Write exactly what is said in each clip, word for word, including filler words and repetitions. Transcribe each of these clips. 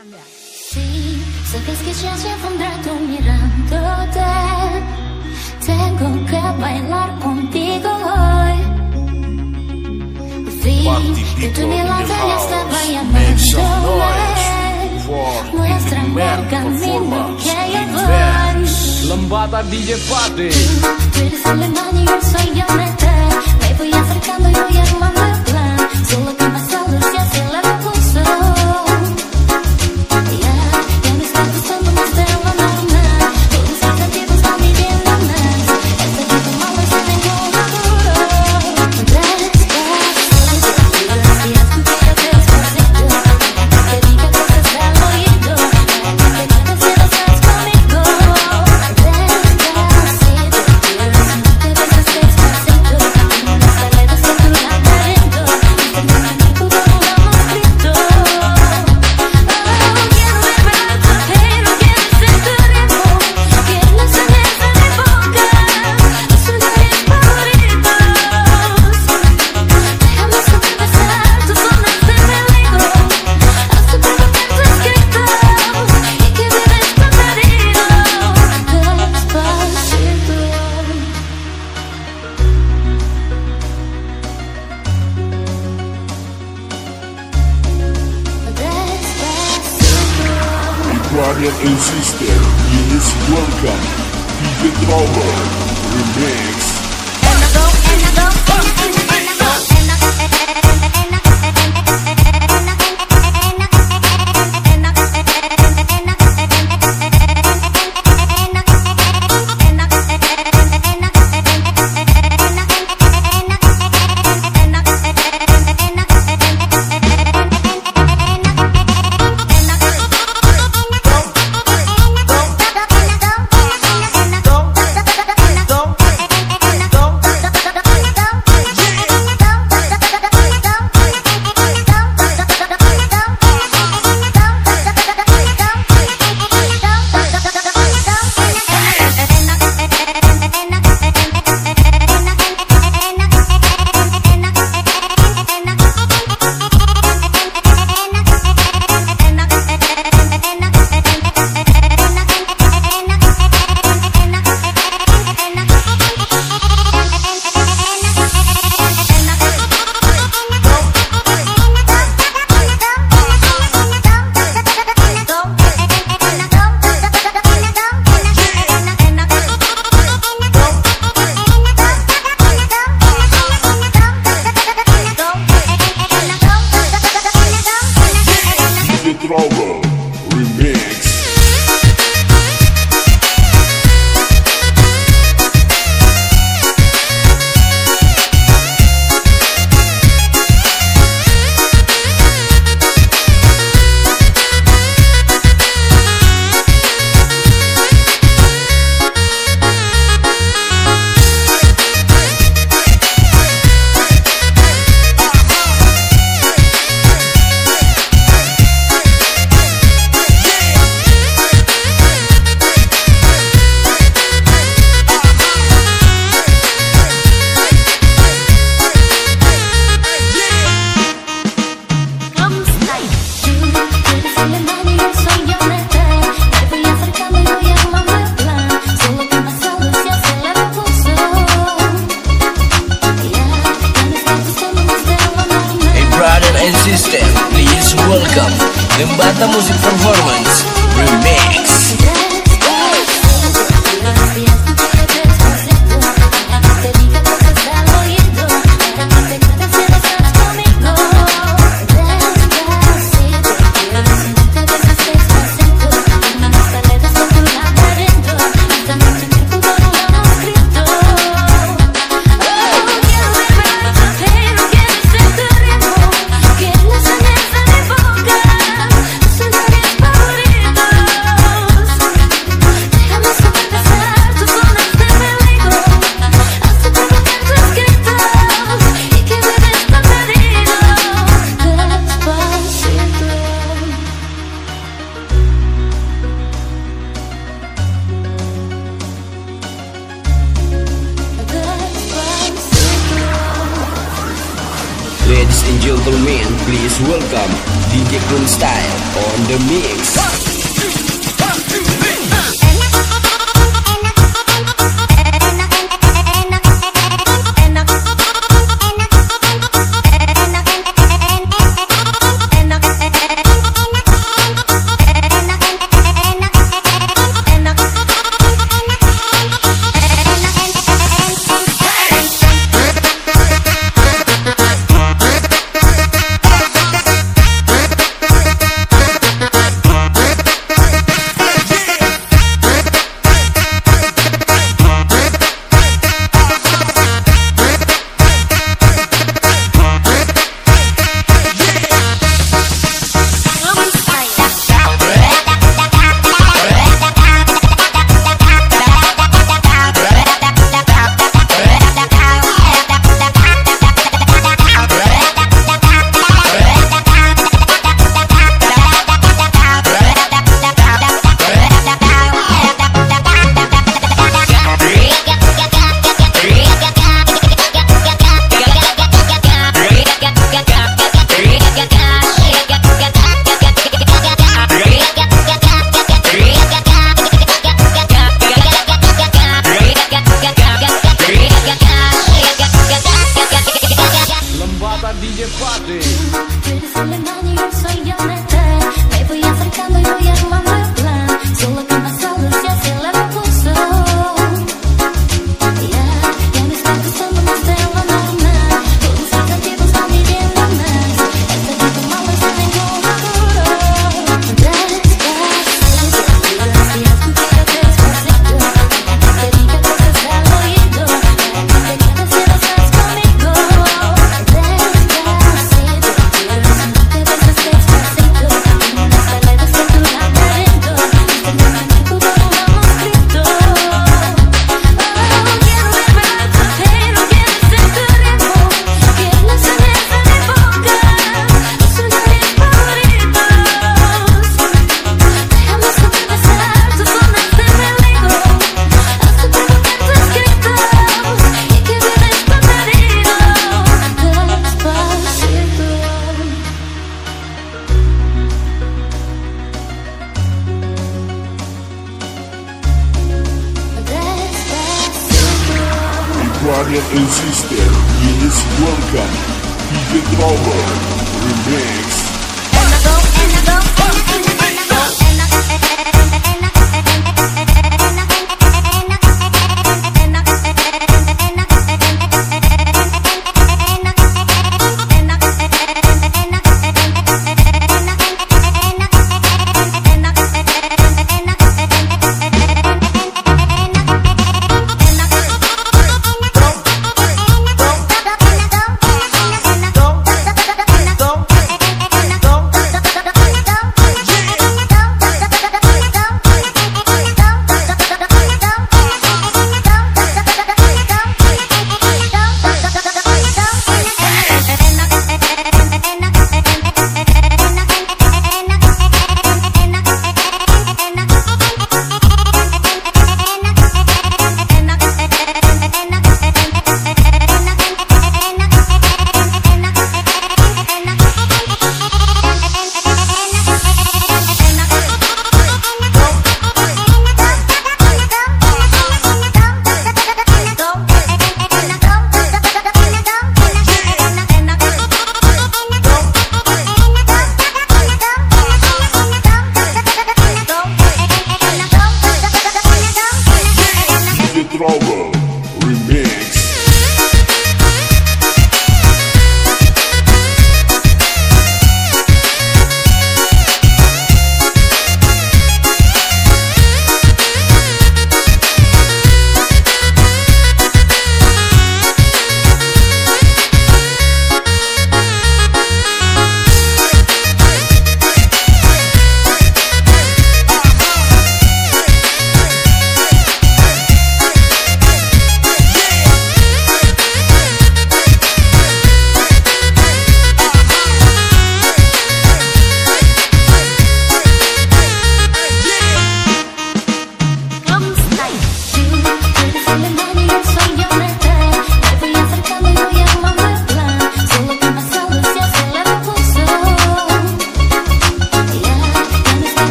Anda. Sí, sabes que ya llevo un rato mirándote. Tengo que bailar contigo hoy. Sí, de tu mirada ya estaba llamándome. Muéstrame el camino que yo voy. Lembata D J Fati. Tú eres alemán y yo soy Yonete. Me voy acercando y voy armando el plan. Solo que más solo se hace la revolución. Guardian and Sister, please welcome D J Trouble Remix. Trouble Remix. Please welcome Lembata Music Performance Remix. Ladies and gentlemen, please welcome D J Kun Style on the mix. D J Pate. Quieres alemán y yo soy Yanete. Me voy acercando y voy armando el plan. Solo que más solo se hace la confusión. Ya, ya me está gustando más de lo normal. Todos mis sentidos van viviendo más. Este tipo malo es ningún apuro. Despacito, si escuchas despacito, te diga cosas al oído. Te quedas si no estás conmigo. Brother and sister, please welcome D J Trouble Remix. Don't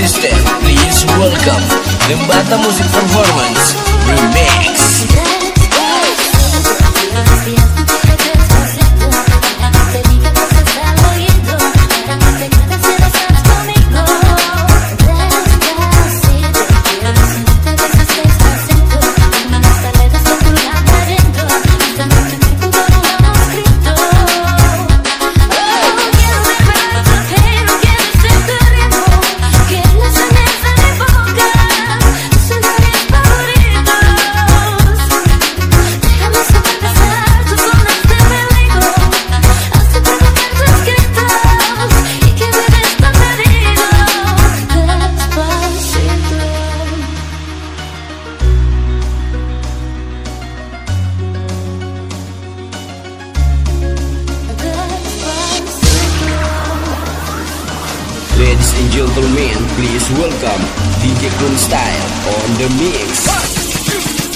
System, please welcome Lembata Music Performance Remix. Ladies and gentlemen, please welcome D J Kun Style on the mix.